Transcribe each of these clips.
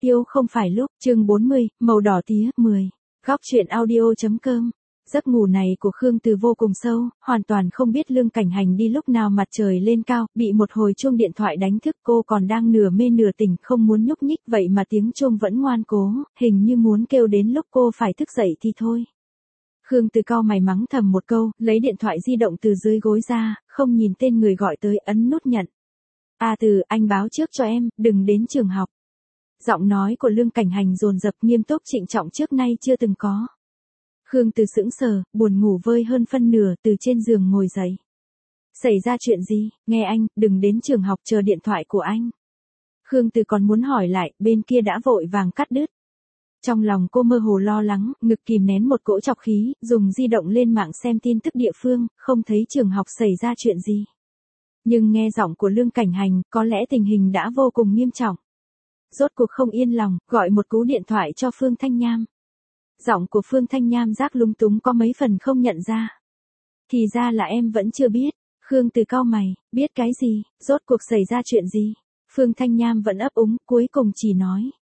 Yêu không phải lúc, chương 40, màu đỏ tía, 10. Góc truyện audio.com. Giấc ngủ này của Khương Từ vô cùng sâu, hoàn toàn không biết Lương Cảnh Hành đi lúc nào mặt trời lên cao, bị một hồi chuông điện thoại đánh thức, cô còn đang nửa mê nửa tỉnh, không muốn nhúc nhích, vậy mà tiếng chuông vẫn ngoan cố, hình như muốn kêu đến lúc cô phải thức dậy thì thôi. Khương Từ cau mày mắng thầm một câu, lấy điện thoại di động từ dưới gối ra, không nhìn tên người gọi tới, ấn nút nhận. Từ, anh báo trước cho em, đừng đến trường học. Giọng nói của Lương Cảnh Hành dồn dập, nghiêm túc, trịnh trọng, trước nay chưa từng có. Khương Từ sững sờ, buồn ngủ vơi hơn phân nửa, từ trên giường ngồi dậy. Xảy ra chuyện gì? Nghe anh, đừng đến trường học, chờ điện thoại của anh. Khương Từ còn muốn hỏi lại, bên kia đã vội vàng cắt đứt. Trong lòng cô mơ hồ lo lắng, ngực kìm nén một cỗ trọc khí, dùng di động lên mạng xem tin tức địa phương, không thấy trường học xảy ra chuyện gì. Nhưng nghe giọng của Lương Cảnh Hành, có lẽ tình hình đã vô cùng nghiêm trọng. Rốt cuộc không yên lòng, gọi một cú điện thoại cho Phương Thanh Nham. Giọng của Phương Thanh Nham rác lúng túng, có mấy phần không nhận ra. Thì ra là em vẫn chưa biết. Khương Từ cau mày, biết cái gì, rốt cuộc xảy ra chuyện gì? Phương Thanh Nham vẫn ấp úng, cuối cùng chỉ nói,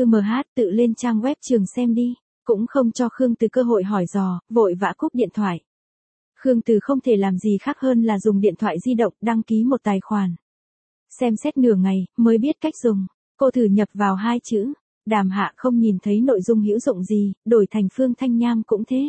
tự lên trang web trường xem đi, cũng không cho Khương Từ cơ hội hỏi dò, vội vã cúp điện thoại. Khương Từ không thể làm gì khác hơn là dùng điện thoại di động đăng ký một tài khoản. Xem xét nửa ngày, mới biết cách dùng. Cô thử nhập vào 2 chữ, Đàm Hạ, không nhìn thấy nội dung hữu dụng gì, đổi thành Phương Thanh Nham cũng thế.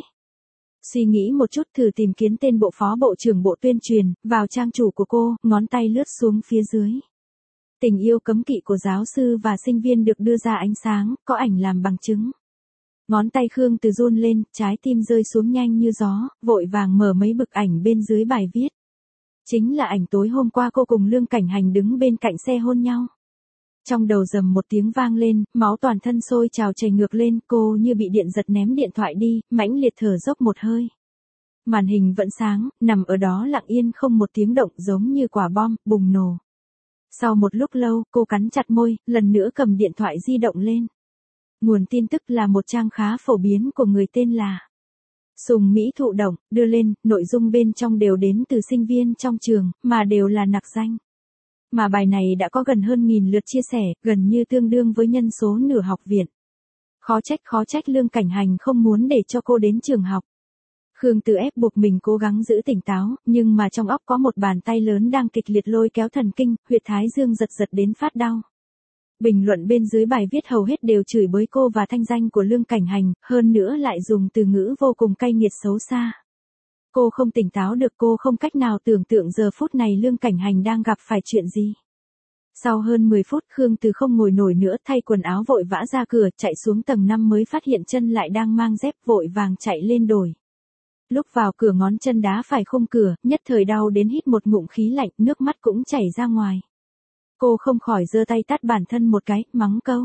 Suy nghĩ một chút, thử tìm kiếm tên bộ phó bộ trưởng bộ tuyên truyền, vào trang chủ của cô, ngón tay lướt xuống phía dưới. Tình yêu cấm kỵ của giáo sư và sinh viên được đưa ra ánh sáng, có ảnh làm bằng chứng. Ngón tay Khương Từ run lên, trái tim rơi xuống nhanh như gió, vội vàng mở mấy bức ảnh bên dưới bài viết. Chính là ảnh tối hôm qua cô cùng Lương Cảnh Hành đứng bên cạnh xe hôn nhau. Trong đầu rầm một tiếng vang lên, máu toàn thân sôi trào chảy ngược lên, cô như bị điện giật ném điện thoại đi, mãnh liệt thở dốc một hơi. Màn hình vẫn sáng, nằm ở đó lặng yên không một tiếng động, giống như quả bom, bùng nổ. Sau một lúc lâu, cô cắn chặt môi, lần nữa cầm điện thoại di động lên. Nguồn tin tức là một trang khá phổ biến của người tên là Sùng Mỹ Thụ Động, đưa lên, nội dung bên trong đều đến từ sinh viên trong trường, mà đều là nặc danh. Mà bài này đã có gần hơn 1000 lượt chia sẻ, gần như tương đương với nhân số nửa học viện. Khó trách Lương Cảnh Hành không muốn để cho cô đến trường học. Khương Từ ép buộc mình cố gắng giữ tỉnh táo, nhưng mà trong óc có một bàn tay lớn đang kịch liệt lôi kéo thần kinh, huyệt thái dương giật giật đến phát đau. Bình luận bên dưới bài viết hầu hết đều chửi bới cô và thanh danh của Lương Cảnh Hành, hơn nữa lại dùng từ ngữ vô cùng cay nghiệt xấu xa. Cô không tỉnh táo được, cô không cách nào tưởng tượng giờ phút này Lương Cảnh Hành đang gặp phải chuyện gì. Sau hơn 10 phút, Khương Từ không ngồi nổi nữa, thay quần áo vội vã ra cửa, chạy xuống tầng 5 mới phát hiện chân lại đang mang dép, vội vàng chạy lên đổi. Lúc vào cửa ngón chân đá phải khung cửa, nhất thời đau đến hít một ngụm khí lạnh, nước mắt cũng chảy ra ngoài. Cô không khỏi giơ tay tát bản thân một cái, mắng câu.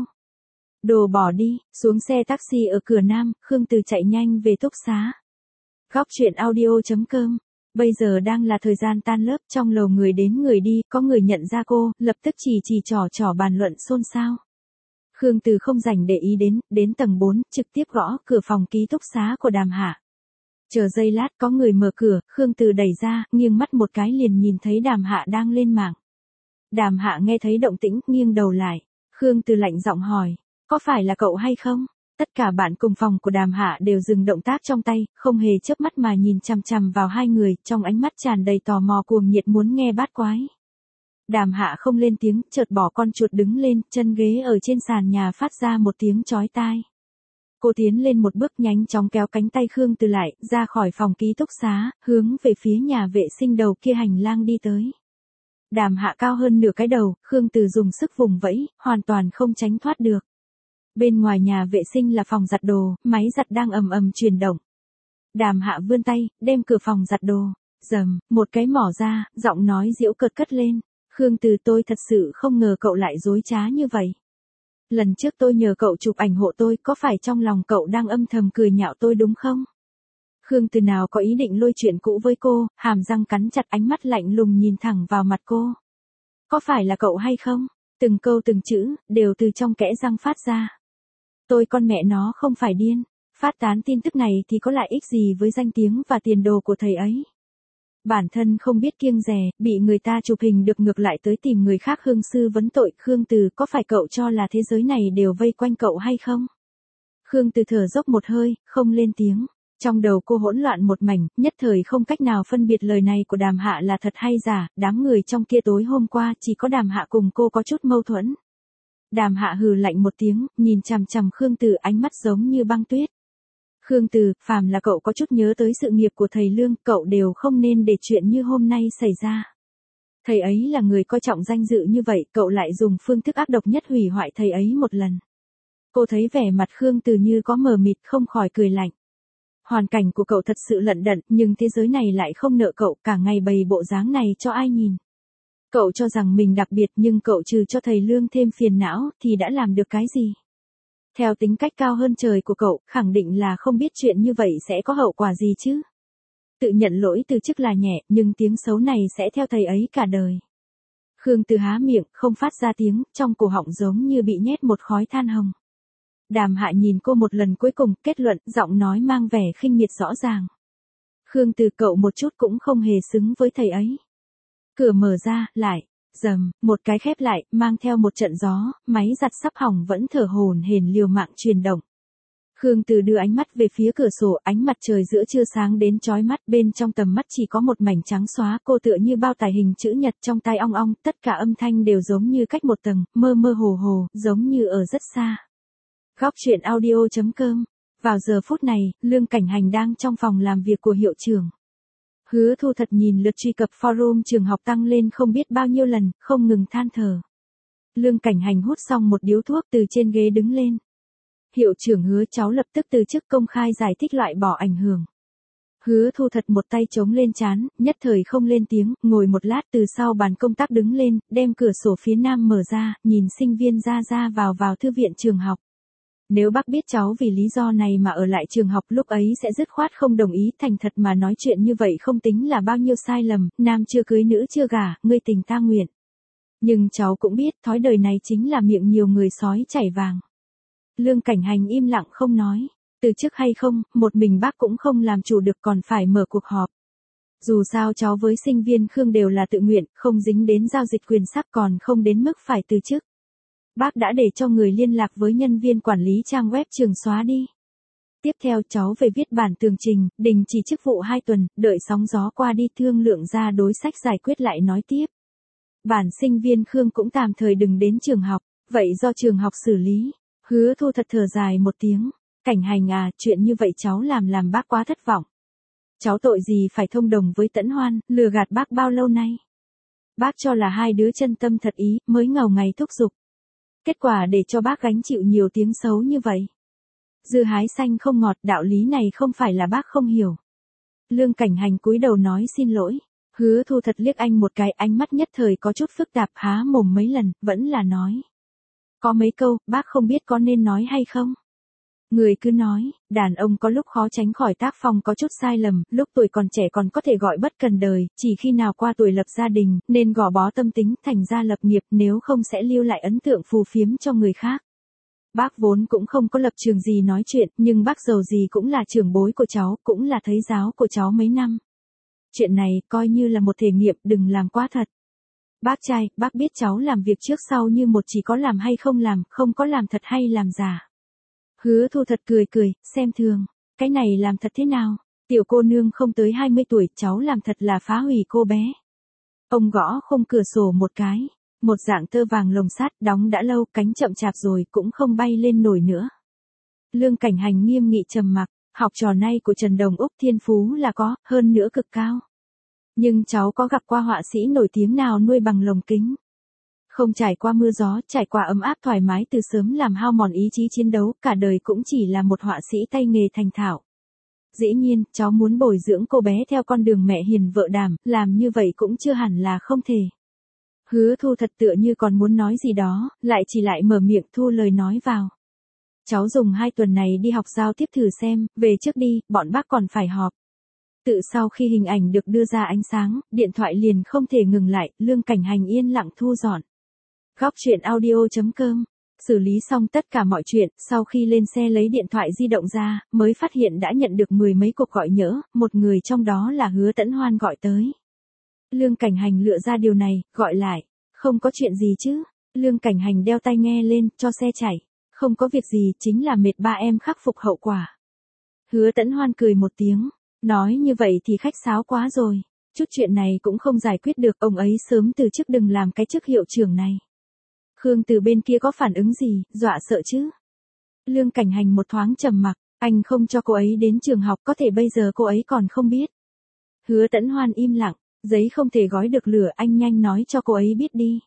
Đồ bỏ đi, xuống xe taxi ở cửa Nam, Khương Từ chạy nhanh về túc xá. Góc truyện audio.com. Bây giờ đang là thời gian tan lớp, trong lầu người đến người đi, có người nhận ra cô, lập tức chỉ trỏ bàn luận xôn xao. Khương Từ không rảnh để ý đến tầng 4, trực tiếp gõ cửa phòng ký túc xá của Đàm Hạ. Chờ giây lát, có người mở cửa, Khương Từ đẩy ra, nghiêng mắt một cái liền nhìn thấy Đàm Hạ đang lên mạng. Đàm Hạ nghe thấy động tĩnh, nghiêng đầu lại. Khương Từ lạnh giọng hỏi, có phải là cậu hay không? Tất cả bạn cùng phòng của Đàm Hạ đều dừng động tác trong tay, không hề chớp mắt mà nhìn chằm chằm vào hai người, trong ánh mắt tràn đầy tò mò cuồng nhiệt muốn nghe bát quái. Đàm Hạ không lên tiếng, chợt bỏ con chuột đứng lên, chân ghế ở trên sàn nhà phát ra một tiếng chói tai. Cô tiến lên một bước, nhanh chóng kéo cánh tay Khương Từ lại, ra khỏi phòng ký túc xá, hướng về phía nhà vệ sinh đầu kia hành lang đi tới. Đàm Hạ cao hơn nửa cái đầu, Khương Từ dùng sức vùng vẫy, hoàn toàn không tránh thoát được. Bên ngoài nhà vệ sinh là phòng giặt đồ, máy giặt đang ầm ầm chuyển động. Đàm Hạ vươn tay, đem cửa phòng giặt đồ, rầm, một cái mỏ ra, giọng nói giễu cợt cất lên. Khương Từ, tôi thật sự không ngờ cậu lại dối trá như vậy. Lần trước tôi nhờ cậu chụp ảnh hộ tôi, có phải trong lòng cậu đang âm thầm cười nhạo tôi đúng không? Khương Từ nào có ý định lôi chuyện cũ với cô, hàm răng cắn chặt, ánh mắt lạnh lùng nhìn thẳng vào mặt cô. Có phải là cậu hay không? Từng câu từng chữ, đều từ trong kẽ răng phát ra. Tôi con mẹ nó không phải điên, phát tán tin tức này thì có lợi ích gì với danh tiếng và tiền đồ của thầy ấy. bản thân không biết kiêng dè, bị người ta chụp hình được ngược lại tới tìm người khác hương sư vấn tội. Khương Từ, có phải cậu cho là thế giới này đều vây quanh cậu hay không? Khương Từ thở dốc một hơi, không lên tiếng. Trong đầu cô hỗn loạn một mảnh, nhất thời không cách nào phân biệt lời này của Đàm Hạ là thật hay giả. Đám người trong kia tối hôm qua chỉ có Đàm Hạ cùng cô có chút mâu thuẫn. Đàm Hạ hừ lạnh một tiếng, nhìn chằm chằm Khương Từ, ánh mắt giống như băng tuyết. Khương Từ, phàm là cậu có chút nhớ tới sự nghiệp của thầy Lương, cậu đều không nên để chuyện như hôm nay xảy ra. Thầy ấy là người coi trọng danh dự như vậy, cậu lại dùng phương thức ác độc nhất hủy hoại thầy ấy một lần. Cô thấy vẻ mặt Khương Từ như có mờ mịt, không khỏi cười lạnh. Hoàn cảnh của cậu thật sự lận đận, nhưng thế giới này lại không nợ cậu, cả ngày bày bộ dáng này cho ai nhìn. Cậu cho rằng mình đặc biệt, nhưng cậu trừ cho thầy Lương thêm phiền não, thì đã làm được cái gì? Theo tính cách cao hơn trời của cậu, khẳng định là không biết chuyện như vậy sẽ có hậu quả gì chứ. Tự nhận lỗi từ chức là nhẹ, nhưng tiếng xấu này sẽ theo thầy ấy cả đời. Khương Từ há miệng, không phát ra tiếng, trong cổ họng giống như bị nhét một khói than hồng. Đàm Hạ nhìn cô một lần cuối cùng, kết luận, giọng nói mang vẻ khinh miệt rõ ràng. Khương Từ, cậu một chút cũng không hề xứng với thầy ấy. Cửa mở ra, lại, rầm, một cái khép lại, mang theo một trận gió, máy giặt sắp hỏng vẫn thở hổn hển liều mạng chuyển động. Khương Từ đưa ánh mắt về phía cửa sổ, ánh mặt trời giữa trưa sáng đến chói mắt, bên trong tầm mắt chỉ có một mảnh trắng xóa, cô tựa như bao tải hình chữ nhật trong tai ong ong, tất cả âm thanh đều giống như cách một tầng, mơ mơ hồ hồ, giống như ở rất xa. Góc truyện audio.com. Vào giờ phút này, Lương Cảnh Hành đang trong phòng làm việc của hiệu trưởng. Hứa Thu Thật nhìn lượt truy cập forum trường học tăng lên không biết bao nhiêu lần, không ngừng than thở. Lương Cảnh Hành hút xong một điếu thuốc từ trên ghế đứng lên. Hiệu trưởng Hứa, cháu lập tức từ chức, công khai giải thích loại bỏ ảnh hưởng. Hứa Thu Thật một tay chống lên trán, nhất thời không lên tiếng, ngồi một lát từ sau bàn công tác đứng lên, đem cửa sổ phía nam mở ra, nhìn sinh viên ra vào thư viện trường học. Nếu bác biết cháu vì lý do này mà ở lại trường học, lúc ấy sẽ dứt khoát không đồng ý. Thành thật mà nói, chuyện như vậy không tính là bao nhiêu sai lầm, nam chưa cưới nữ chưa gả, ngươi tình ta nguyện. Nhưng cháu cũng biết, thói đời này chính là miệng nhiều người sói chảy vàng. Lương Cảnh Hành im lặng không nói. Từ chức hay không, một mình bác cũng không làm chủ được, còn phải mở cuộc họp. Dù sao cháu với sinh viên Khương đều là tự nguyện, không dính đến giao dịch quyền sắc, còn không đến mức phải từ chức. Bác đã để cho người liên lạc với nhân viên quản lý trang web trường xóa đi. Tiếp theo cháu về viết bản tường trình, đình chỉ chức vụ 2 tuần, đợi sóng gió qua đi thương lượng ra đối sách giải quyết lại nói tiếp. Bản sinh viên Khương cũng tạm thời đừng đến trường học, vậy do trường học xử lý. Hứa Thu Thật thở dài một tiếng. Cảnh Hành à, chuyện như vậy cháu làm bác quá thất vọng. Cháu tội gì phải thông đồng với Tẫn Hoan, lừa gạt bác bao lâu nay. Bác cho là hai đứa chân tâm thật ý, mới ngầu ngày thúc giục. Kết quả để cho bác gánh chịu nhiều tiếng xấu như vậy. Dưa hái xanh không ngọt, đạo lý này không phải là bác không hiểu. Lương Cảnh Hành cúi đầu nói xin lỗi. Hứa Thu Thật liếc anh một cái, ánh mắt nhất thời có chút phức tạp, há mồm mấy lần, vẫn là nói. Có mấy câu, bác không biết có nên nói hay không. Người cứ nói, đàn ông có lúc khó tránh khỏi tác phong có chút sai lầm, lúc tuổi còn trẻ còn có thể gọi bất cần đời, chỉ khi nào qua tuổi lập gia đình, nên gò bó tâm tính, thành ra lập nghiệp, nếu không sẽ lưu lại ấn tượng phù phiếm cho người khác. Bác vốn cũng không có lập trường gì nói chuyện, nhưng bác dầu gì cũng là trưởng bối của cháu, cũng là thầy giáo của cháu mấy năm. Chuyện này coi như là một thể nghiệm, đừng làm quá thật. Bác trai, bác biết cháu làm việc trước sau như một, chỉ có làm hay không làm, không có làm thật hay làm giả. Hứa Thu Thật cười, xem thường. Cái này làm thật thế nào? Tiểu cô nương không tới 20 tuổi, cháu làm thật là phá hủy cô bé. Ông gõ khung cửa sổ một cái. Một dạng tơ vàng lồng sắt, đóng đã lâu, cánh chậm chạp rồi, cũng không bay lên nổi nữa. Lương Cảnh Hành nghiêm nghị trầm mặc. Học trò này của Trần Đồng Úc thiên phú là có, hơn nữa cực cao. Nhưng cháu có gặp qua họa sĩ nổi tiếng nào nuôi bằng lồng kính? Không trải qua mưa gió, trải qua ấm áp thoải mái từ sớm làm hao mòn ý chí chiến đấu, cả đời cũng chỉ là một họa sĩ tay nghề thành thạo. Dĩ nhiên, cháu muốn bồi dưỡng cô bé theo con đường mẹ hiền vợ đảm, làm như vậy cũng chưa hẳn là không thể. Hứa Thu Thật tựa như còn muốn nói gì đó, lại mở miệng thu lời nói vào. Cháu dùng 2 tuần này đi học giao tiếp thử xem, về trước đi, bọn bác còn phải họp. Tự sau khi hình ảnh được đưa ra ánh sáng, điện thoại liền không thể ngừng lại, Lương Cảnh Hành yên lặng thu dọn. Góc truyện audio.com. Xử lý xong tất cả mọi chuyện, sau khi lên xe lấy điện thoại di động ra, mới phát hiện đã nhận được 10 mấy cuộc gọi nhỡ, một người trong đó là Hứa Tẫn Hoan gọi tới. Lương Cảnh Hành lựa ra điều này, gọi lại. Không có chuyện gì chứ. Lương Cảnh Hành đeo tai nghe lên, cho xe chạy. Không có việc gì, chính là mệt ba em khắc phục hậu quả. Hứa Tẫn Hoan cười một tiếng. Nói như vậy thì khách sáo quá rồi. Chút chuyện này cũng không giải quyết được, ông ấy sớm từ chức đừng làm cái chức hiệu trưởng này. Khương Từ bên kia có phản ứng gì, dọa sợ chứ? Lương Cảnh Hành một thoáng trầm mặc, anh không cho cô ấy đến trường học, có thể bây giờ cô ấy còn không biết. Hứa Tẫn Hoan im lặng, giấy không thể gói được lửa, anh nhanh nói cho cô ấy biết đi.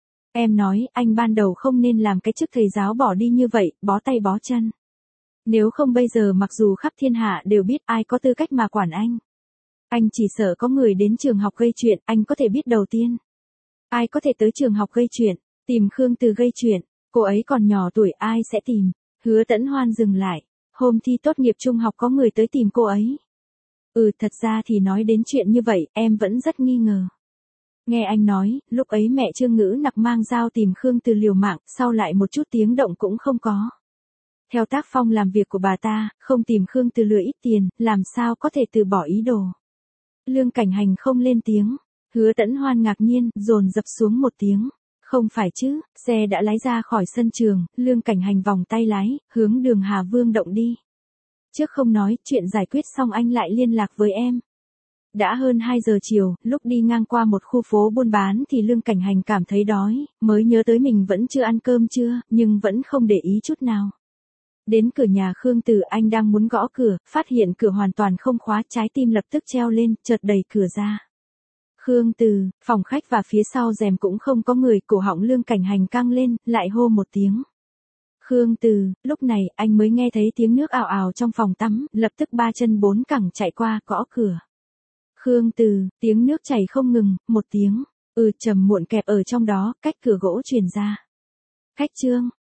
Em nói, anh ban đầu không nên làm cái chức thầy giáo bỏ đi như vậy, bó tay bó chân. Nếu không bây giờ mặc dù khắp thiên hạ đều biết, ai có tư cách mà quản anh. Anh chỉ sợ có người đến trường học gây chuyện, anh có thể biết đầu tiên. Ai có thể tới trường học gây chuyện, tìm Khương Từ gây chuyện, cô ấy còn nhỏ tuổi ai sẽ tìm. Hứa Tẫn Hoan dừng lại, hôm thi tốt nghiệp trung học có người tới tìm cô ấy. Thật ra thì nói đến chuyện như vậy, em vẫn rất nghi ngờ. Nghe anh nói, lúc ấy mẹ Trương Ngữ Nặc mang dao tìm Khương Từ liều mạng, sau lại một chút tiếng động cũng không có. Theo tác phong làm việc của bà ta, không tìm Khương Từ lừa ít tiền, làm sao có thể từ bỏ ý đồ. Lương Cảnh Hành không lên tiếng. Hứa Tẫn Hoan ngạc nhiên, dồn dập xuống một tiếng. Không phải chứ, xe đã lái ra khỏi sân trường, Lương Cảnh Hành vòng tay lái, hướng đường Hà Vương Động đi. Trước không nói, chuyện giải quyết xong anh lại liên lạc với em. Đã hơn 2 giờ chiều, lúc đi ngang qua một khu phố buôn bán thì Lương Cảnh Hành cảm thấy đói, mới nhớ tới mình vẫn chưa ăn cơm trưa, nhưng vẫn không để ý chút nào. Đến cửa nhà Khương Từ, anh đang muốn gõ cửa, phát hiện cửa hoàn toàn không khóa, trái tim lập tức treo lên, chợt đẩy cửa ra. Khương Từ, phòng khách và phía sau rèm cũng không có người, cổ họng Lương Cảnh Hành căng lên, lại hô một tiếng. Khương Từ, lúc này anh mới nghe thấy tiếng nước ào ào trong phòng tắm, lập tức 3 chân 4 cẳng chạy qua, gõ cửa. Khương Từ, tiếng nước chảy không ngừng, một tiếng, trầm muộn kẹp ở trong đó, cách cửa gỗ truyền ra. Khách Trương,